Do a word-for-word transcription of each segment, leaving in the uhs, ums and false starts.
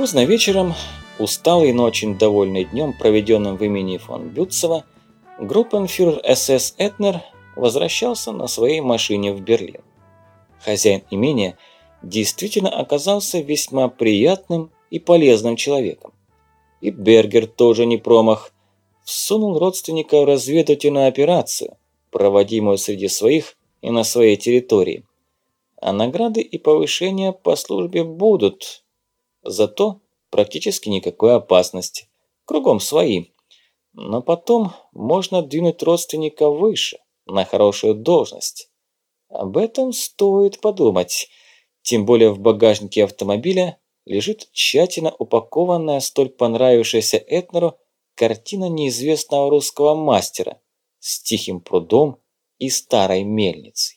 Поздно вечером, усталый, но очень довольный днем, проведенным в имени фон Бютцева, группенфюрер эс эс Этнер возвращался на своей машине в Берлин. Хозяин имения действительно оказался весьма приятным и полезным человеком. И Бергер тоже не промах. Всунул родственника в разведывательную операцию, проводимую среди своих и на своей территории. А награды и повышения по службе будут. Зато практически никакой опасности. Кругом свои. Но потом можно двинуть родственника выше, на хорошую должность. Об этом стоит подумать. Тем более в багажнике автомобиля лежит тщательно упакованная, столь понравившаяся Этнеру, картина неизвестного русского мастера с тихим прудом и старой мельницей.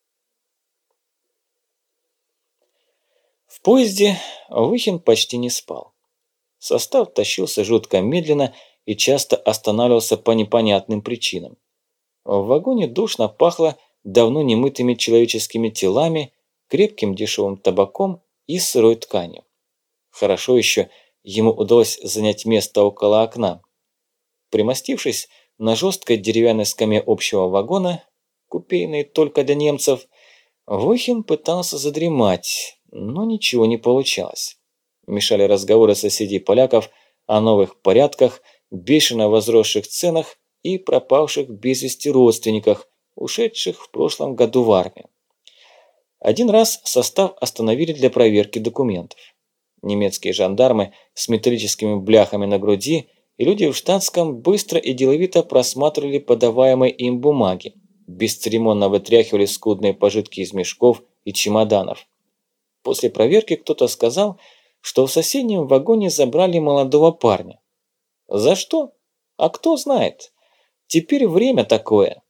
В поезде Выхин почти не спал. Состав тащился жутко медленно и часто останавливался по непонятным причинам. В вагоне душно пахло давно немытыми человеческими телами, крепким дешевым табаком и сырой тканью. Хорошо еще ему удалось занять место около окна. Примостившись на жесткой деревянной скамье общего вагона, купейной только для немцев, Выхин пытался задремать, но ничего не получалось. Мешали разговоры соседей-поляков о новых порядках, бешено возросших ценах и пропавших без вести родственниках, ушедших в прошлом году в армию. Один раз состав остановили для проверки документов. Немецкие жандармы с металлическими бляхами на груди и люди в штатском быстро и деловито просматривали подаваемые им бумаги, бесцеремонно вытряхивали скудные пожитки из мешков и чемоданов. После проверки кто-то сказал, что в соседнем вагоне забрали молодого парня. За что? А кто знает. Теперь время такое.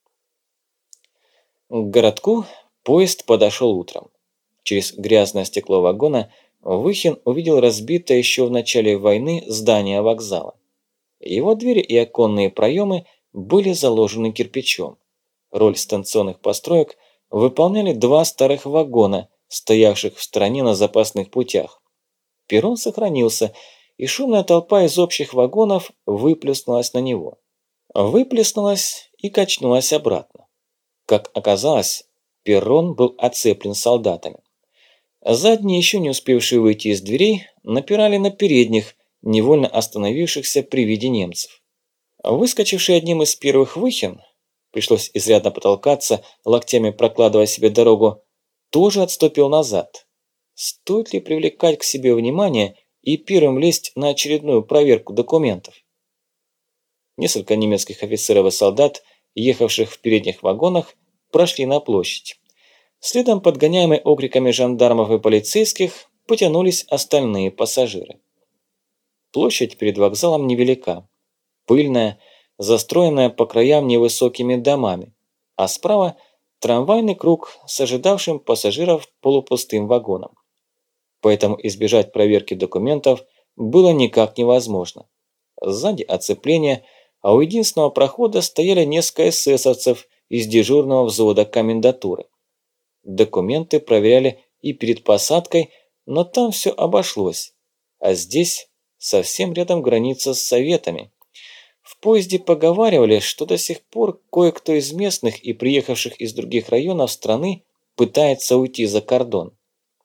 К городку поезд подошел утром. Через грязное стекло вагона Выхин увидел разбитое еще в начале войны здание вокзала. Его двери и оконные проемы были заложены кирпичом. Роль станционных построек выполняли два старых вагона, стоявших в стороне на запасных путях. Перрон сохранился, и шумная толпа из общих вагонов выплеснулась на него. Выплеснулась и качнулась обратно. Как оказалось, перрон был оцеплен солдатами. Задние, еще не успевшие выйти из дверей, напирали на передних, невольно остановившихся при виде немцев. Выскочивший одним из первых Выхин, пришлось изрядно потолкаться, локтями прокладывая себе дорогу, тоже отступил назад. Стоит ли привлекать к себе внимание и первым лезть на очередную проверку документов? Несколько немецких офицеров и солдат, ехавших в передних вагонах, прошли на площадь. Следом, подгоняемые окриками жандармов и полицейских, потянулись остальные пассажиры. Площадь перед вокзалом невелика. Пыльная, застроенная по краям невысокими домами, а справа трамвайный круг с ожидавшим пассажиров полупустым вагоном. Поэтому избежать проверки документов было никак невозможно. Сзади оцепление, а у единственного прохода стояли несколько эсэсовцев из дежурного взвода комендатуры. Документы проверяли и перед посадкой, но там все обошлось. А здесь совсем рядом граница с советами. В поезде поговаривали, что до сих пор кое-кто из местных и приехавших из других районов страны пытается уйти за кордон.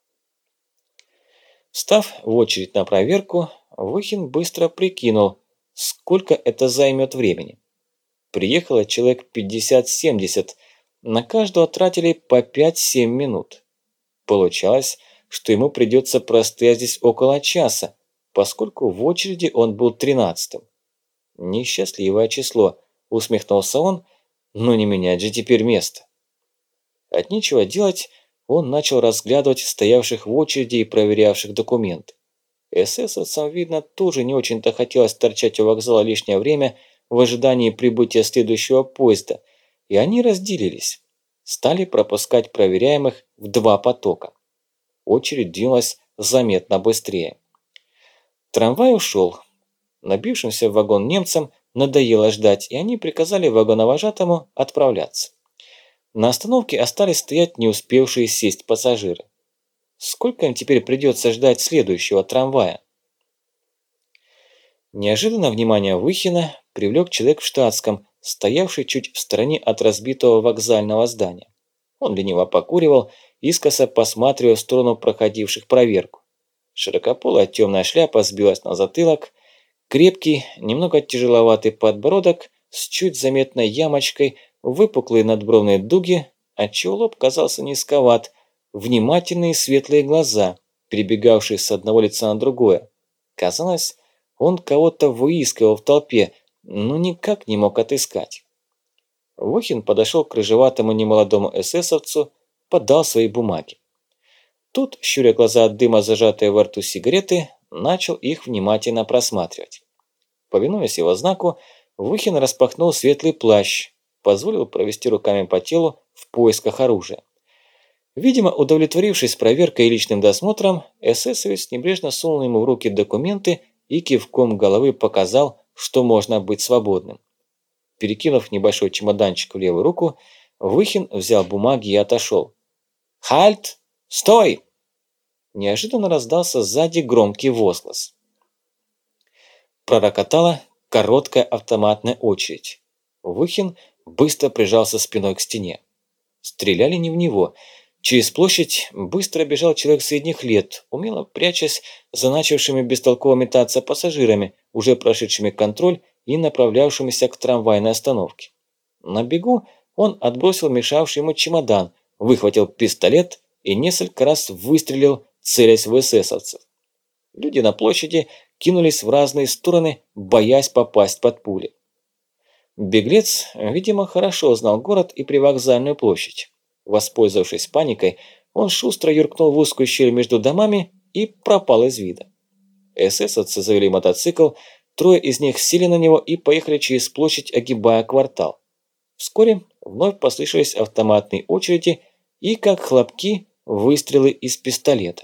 Встав в очередь на проверку, Выхин быстро прикинул, сколько это займет времени. Приехало человек пятьдесят-семьдесят, на каждого тратили по пять-семь минут. Получалось, что ему придется простоять здесь около часа, поскольку в очереди он был тринадцатым. Несчастливое число, усмехнулся он, но не менять же теперь место. От нечего делать, он начал разглядывать стоявших в очереди и проверявших документы. Эсэсовцам, видно, тоже не очень-то хотелось торчать у вокзала лишнее время в ожидании прибытия следующего поезда, и они разделились, стали пропускать проверяемых в два потока. Очередь двинулась заметно быстрее. Трамвай ушел. Набившимся в вагон немцам надоело ждать, и они приказали вагоновожатому отправляться. На остановке остались стоять не успевшие сесть пассажиры. Сколько им теперь придется ждать следующего трамвая? Неожиданно внимание Выхина привлек человек в штатском, стоявший чуть в стороне от разбитого вокзального здания. Он лениво покуривал, искоса посматривая в сторону проходивших проверку. Широкополая темная шляпа сбилась на затылок, крепкий, немного тяжеловатый подбородок с чуть заметной ямочкой, выпуклые надбровные дуги, отчего лоб казался низковат, внимательные светлые глаза, перебегавшие с одного лица на другое. Казалось, он кого-то выискивал в толпе, но никак не мог отыскать. Выхин подошел к рыжеватому немолодому эсэсовцу, подал свои бумаги. Тут, щуря глаза от дыма, зажатые во рту сигареты, начал их внимательно просматривать. Повинуясь его знаку, Выхин распахнул светлый плащ, позволил провести руками по телу в поисках оружия. Видимо, удовлетворившись проверкой и личным досмотром, эсэсовец небрежно сунул ему в руки документы и кивком головы показал, что можно быть свободным. Перекинув небольшой чемоданчик в левую руку, Выхин взял бумаги и отошел. «Хальт! Стой!» Неожиданно раздался сзади громкий возглас. Пророкотала короткая автоматная очередь. Выхин быстро прижался спиной к стене. Стреляли не в него. Через площадь быстро бежал человек средних лет, умело прячась за начавшими бестолково метаться пассажирами, уже прошедшими контроль и направлявшимися к трамвайной остановке. На бегу он отбросил мешавший ему чемодан, выхватил пистолет и несколько раз выстрелил, целясь в эсэсовцев. Люди на площади кинулись в разные стороны, боясь попасть под пули. Беглец, видимо, хорошо знал город и привокзальную площадь. Воспользовавшись паникой, он шустро юркнул в узкую щель между домами и пропал из вида. Эсэсовцы завели мотоцикл, трое из них сели на него и поехали через площадь, огибая квартал. Вскоре вновь послышались автоматные очереди и, как хлопки, выстрелы из пистолета.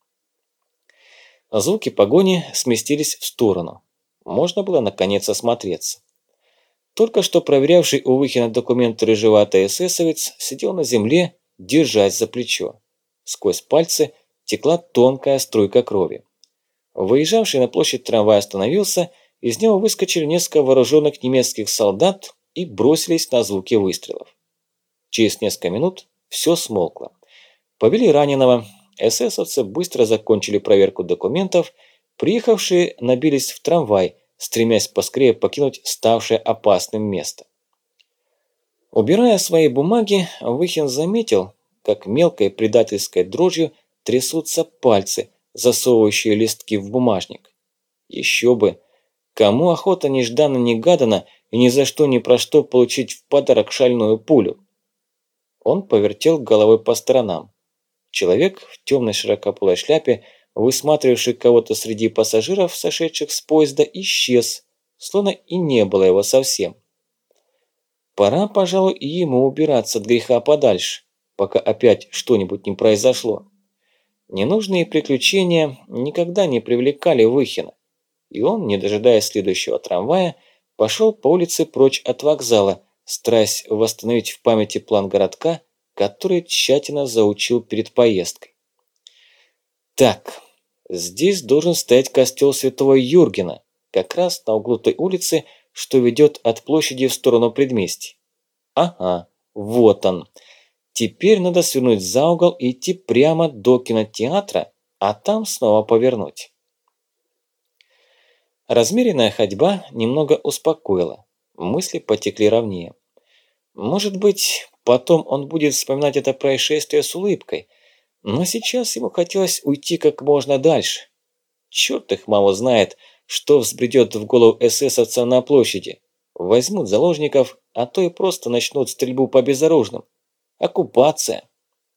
Звуки погони сместились в сторону. Можно было наконец осмотреться. Только что проверявший у Выхина документы рыжеватый эсэсовец сидел на земле, держась за плечо. Сквозь пальцы текла тонкая струйка крови. Выезжавший на площадь трамвай остановился, из него выскочили несколько вооруженных немецких солдат и бросились на звуки выстрелов. Через несколько минут все смолкло. Повели раненого, эсэсовцы быстро закончили проверку документов, приехавшие набились в трамвай, стремясь поскорее покинуть ставшее опасным место. Убирая свои бумаги, Выхин заметил, как мелкой предательской дрожью трясутся пальцы, засовывающие листки в бумажник. Еще бы! Кому охота нежданно-негаданно и ни за что ни про что получить в подарок шальную пулю? Он повертел головой по сторонам. Человек в темной широкополой шляпе, высматривавший кого-то среди пассажиров, сошедших с поезда, исчез, словно и не было его совсем. Пора, пожалуй, и ему убираться от греха подальше, пока опять что-нибудь не произошло. Ненужные приключения никогда не привлекали Выхина, и он, не дожидаясь следующего трамвая, пошел по улице прочь от вокзала, стараясь восстановить в памяти план городка, который тщательно заучил перед поездкой. Так, здесь должен стоять костел святого Юргена, как раз на углу той улицы, что ведет от площади в сторону предместий. Ага, вот он. Теперь надо свернуть за угол и идти прямо до кинотеатра, а там снова повернуть. Размеренная ходьба немного успокоила, мысли потекли ровнее. Может быть, потом он будет вспоминать это происшествие с улыбкой, но сейчас ему хотелось уйти как можно дальше. Черт их маму знает, что взбредет в голову эсэсовцам на площади. Возьмут заложников, а то и просто начнут стрельбу по безоружным. Оккупация.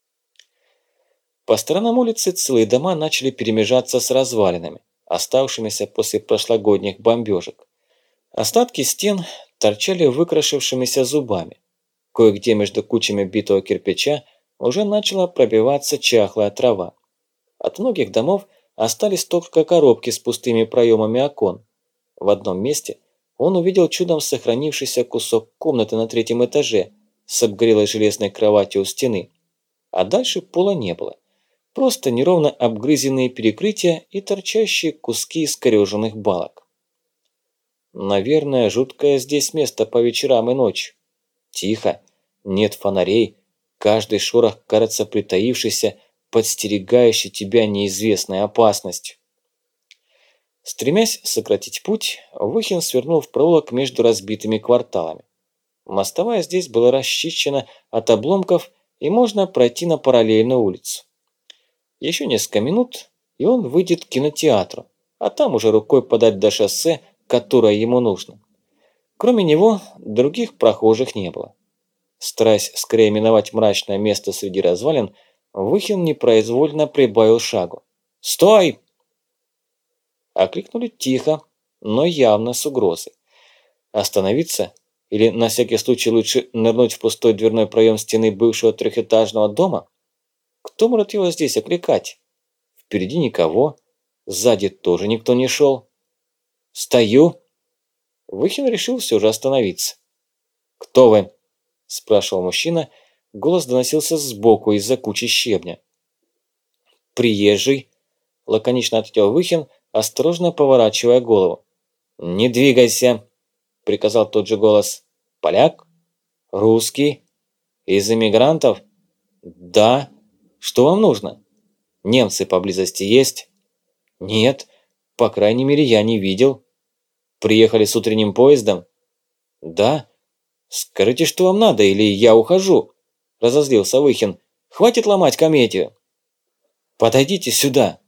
По сторонам улицы целые дома начали перемежаться с развалинами, оставшимися после прошлогодних бомбежек. Остатки стен торчали выкрашившимися зубами. Кое-где между кучами битого кирпича уже начала пробиваться чахлая трава. От многих домов остались только коробки с пустыми проемами окон. В одном месте он увидел чудом сохранившийся кусок комнаты на третьем этаже с обгорелой железной кроватью у стены. А дальше пола не было. Просто неровно обгрызенные перекрытия и торчащие куски искорёженных балок. Наверное, жуткое здесь место по вечерам и ночью. Тихо, нет фонарей, каждый шорох кажется притаившийся, подстерегающий тебя неизвестной опасностью. Стремясь сократить путь, Выхин свернул в проулок между разбитыми кварталами. Мостовая здесь была расчищена от обломков, и можно пройти на параллельную улицу. Еще несколько минут, и он выйдет к кинотеатру, а там уже рукой подать до шоссе, которое ему нужно. Кроме него, других прохожих не было. Стараясь скорее миновать мрачное место среди развалин, Выхин непроизвольно прибавил шагу. «Стой!» Окликнули тихо, но явно с угрозой. Остановиться? Или на всякий случай лучше нырнуть в пустой дверной проем стены бывшего трехэтажного дома? Кто может его здесь окликать? Впереди никого, сзади тоже никто не шел. «Стою!» Выхин решил все же остановиться. «Кто вы?» – спрашивал мужчина. Голос доносился сбоку из-за кучи щебня. «Приезжий», – лаконично ответил Выхин, осторожно поворачивая голову. «Не двигайся», – приказал тот же голос. «Поляк? Русский? Из эмигрантов?» «Да. Что вам нужно? Немцы поблизости есть?» «Нет. По крайней мере, я не видел». «Приехали с утренним поездом?» «Да. Скажите, что вам надо, или я ухожу?» – разозлился Выхин. «Хватит ломать комедию». «Подойдите сюда».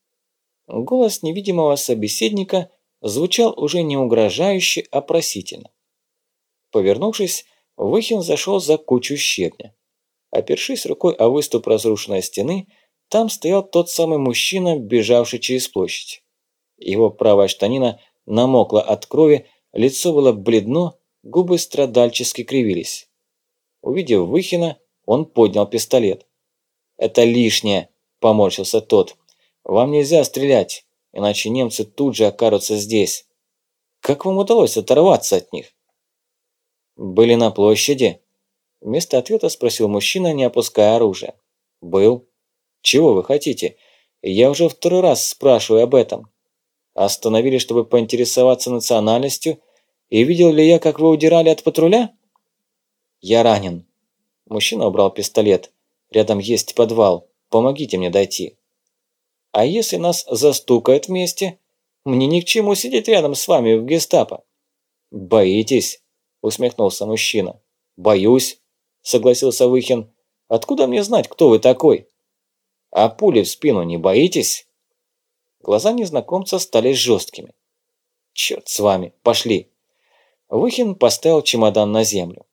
Голос невидимого собеседника звучал уже не угрожающе, а просительно. Повернувшись, Выхин зашел за кучу щебня. Опершись рукой о выступ разрушенной стены, там стоял тот самый мужчина, бежавший через площадь. Его правая штанина намокла от крови, лицо было бледно, губы страдальчески кривились. Увидев Выхина, он поднял пистолет. «Это лишнее», – поморщился тот. «Вам нельзя стрелять, иначе немцы тут же окажутся здесь. Как вам удалось оторваться от них?» «Были на площади?» Вместо ответа спросил мужчина, не опуская оружия. «Был. Чего вы хотите? Я уже второй раз спрашиваю об этом. Остановили, чтобы поинтересоваться национальностью, и видел ли я, как вы удирали от патруля?» «Я ранен». Мужчина убрал пистолет. «Рядом есть подвал. Помогите мне дойти». «А если нас застукают вместе? Мне ни к чему сидеть рядом с вами в гестапо». «Боитесь?» – усмехнулся мужчина. «Боюсь», – согласился Выхин. «Откуда мне знать, кто вы такой?» «А пули в спину не боитесь?» Глаза незнакомца стали жесткими. «Черт с вами, пошли!» Выхин поставил чемодан на землю.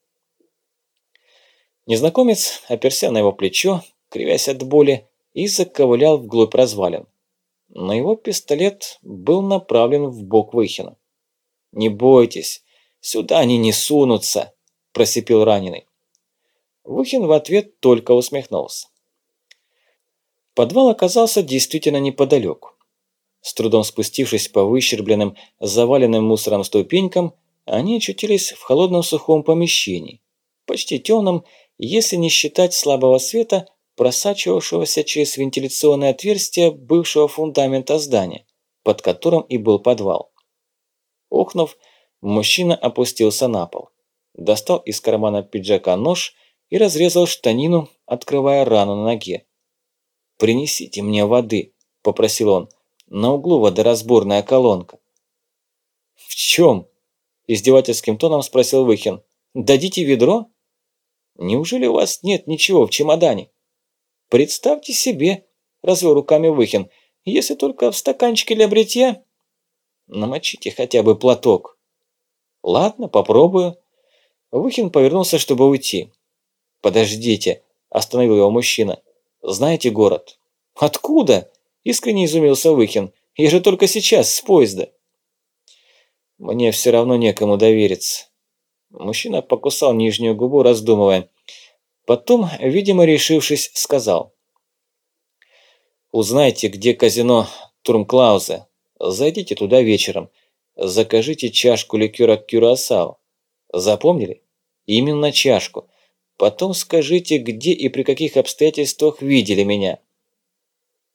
Незнакомец оперся на его плечо, кривясь от боли, и заковылял вглубь развалин. Но его пистолет был направлен в бок Выхина. «Не бойтесь, сюда они не сунутся», – просипел раненый. Выхин в ответ только усмехнулся. Подвал оказался действительно неподалеку. С трудом спустившись по выщербленным, заваленным мусором ступенькам, они очутились в холодном сухом помещении, почти темном, если не считать слабого света, просачивавшегося через вентиляционное отверстие бывшего фундамента здания, под которым и был подвал. Охнув, мужчина опустился на пол, достал из кармана пиджака нож и разрезал штанину, открывая рану на ноге. «Принесите мне воды», – попросил он. «На углу водоразборная колонка». «В чем?» – издевательским тоном спросил Выхин. «Дадите ведро?» «Неужели у вас нет ничего в чемодане?» «Представьте себе», – развел руками Выхин, – «если только в стаканчике для бритья». «Намочите хотя бы платок». «Ладно, попробую». Выхин повернулся, чтобы уйти. «Подождите», – остановил его мужчина. «Знаете город?» «Откуда?» – искренне изумился Выхин. «Я же только сейчас с поезда». «Мне все равно некому довериться». Мужчина покусал нижнюю губу, раздумывая. Потом, видимо, решившись, сказал. «Узнайте, где казино Турмклаузе. Зайдите туда вечером. Закажите чашку ликера Кюрасао. Запомнили? Именно чашку. Потом скажите, где и при каких обстоятельствах видели меня».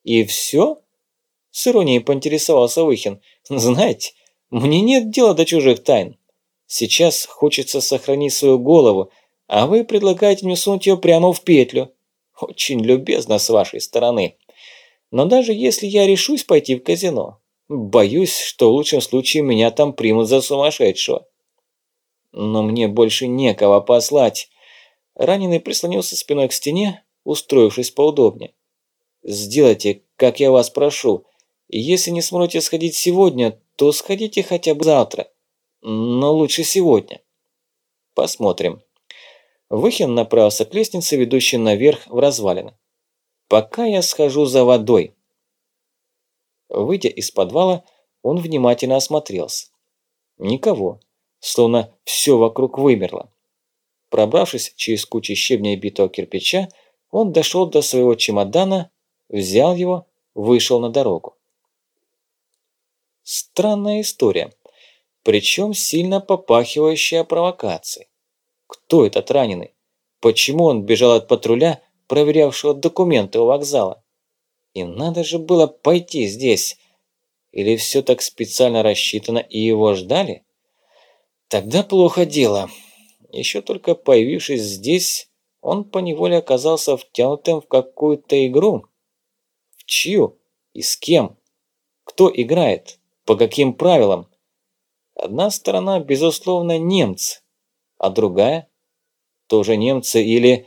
«И все?» – с иронией поинтересовался Выхин. «Знаете, мне нет дела до чужих тайн. Сейчас хочется сохранить свою голову, а вы предлагаете мне сунуть ее прямо в петлю. Очень любезно с вашей стороны. Но даже если я решусь пойти в казино, боюсь, что в лучшем случае меня там примут за сумасшедшего. Но мне больше некого послать». Раненый прислонился спиной к стене, устроившись поудобнее. «Сделайте, как я вас прошу. Если не сможете сходить сегодня, то сходите хотя бы завтра. Но лучше сегодня. Посмотрим». Выхин направился к лестнице, ведущей наверх в развалины. «Пока я схожу за водой». Выйдя из подвала, он внимательно осмотрелся. Никого, словно все вокруг вымерло. Пробравшись через кучу щебня и битого кирпича, он дошел до своего чемодана, взял его, вышел на дорогу. Странная история, причем сильно попахивающая провокацией. Кто этот раненый? Почему он бежал от патруля, проверявшего документы у вокзала? И надо же было пойти здесь. Или все так специально рассчитано и его ждали? Тогда плохо дело. Еще только появившись здесь, он поневоле оказался втянутым в какую-то игру. В чью? И с кем? Кто играет? По каким правилам? Одна сторона, безусловно, немцы, а другая тоже немцы или...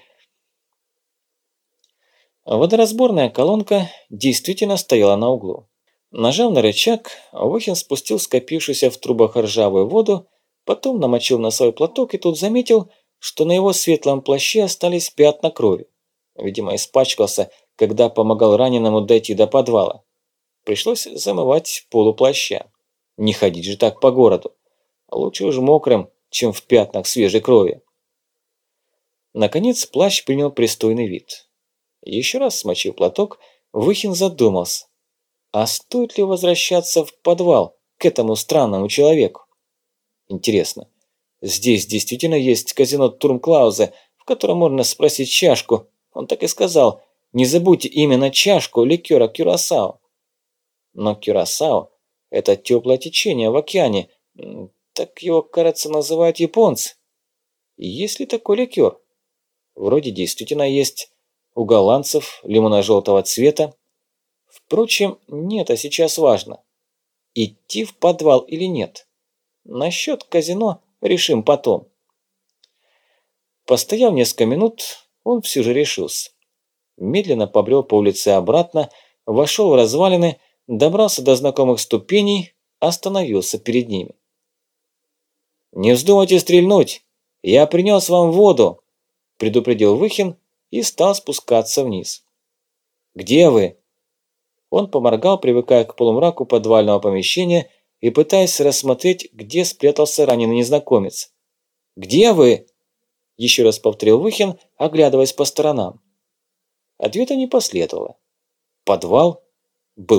Водоразборная колонка действительно стояла на углу. Нажав на рычаг, Выхин спустил скопившуюся в трубах ржавую воду, потом намочил носовой платок и тут заметил, что на его светлом плаще остались пятна крови. Видимо, испачкался, когда помогал раненому дойти до подвала. Пришлось замывать полу плаща. Не ходить же так по городу. Лучше уж мокрым, чем в пятнах свежей крови. Наконец плащ принял пристойный вид. Еще раз смочив платок, Выхин задумался. А стоит ли возвращаться в подвал к этому странному человеку? Интересно, здесь действительно есть казино Турмклаузе, в котором можно спросить чашку. Он так и сказал, не забудьте именно чашку ликера Кюрасао. Но Кюрасао – это теплое течение в океане, так его, кажется, называют японцы. Есть ли такой ликер? Вроде действительно есть. У голландцев лимонно-желтого цвета. Впрочем, не это сейчас важно. Идти в подвал или нет? Насчет казино решим потом. Постояв несколько минут, он все же решился. Медленно побрел по улице обратно, вошел в развалины, добрался до знакомых ступеней, остановился перед ними. «Не вздумайте стрельнуть! Я принес вам воду!» – предупредил Выхин и стал спускаться вниз. «Где вы?» Он поморгал, привыкая к полумраку подвального помещения и пытаясь рассмотреть, где спрятался раненый незнакомец. «Где вы?» – еще раз повторил Выхин, оглядываясь по сторонам. Ответа не последовало. Подвал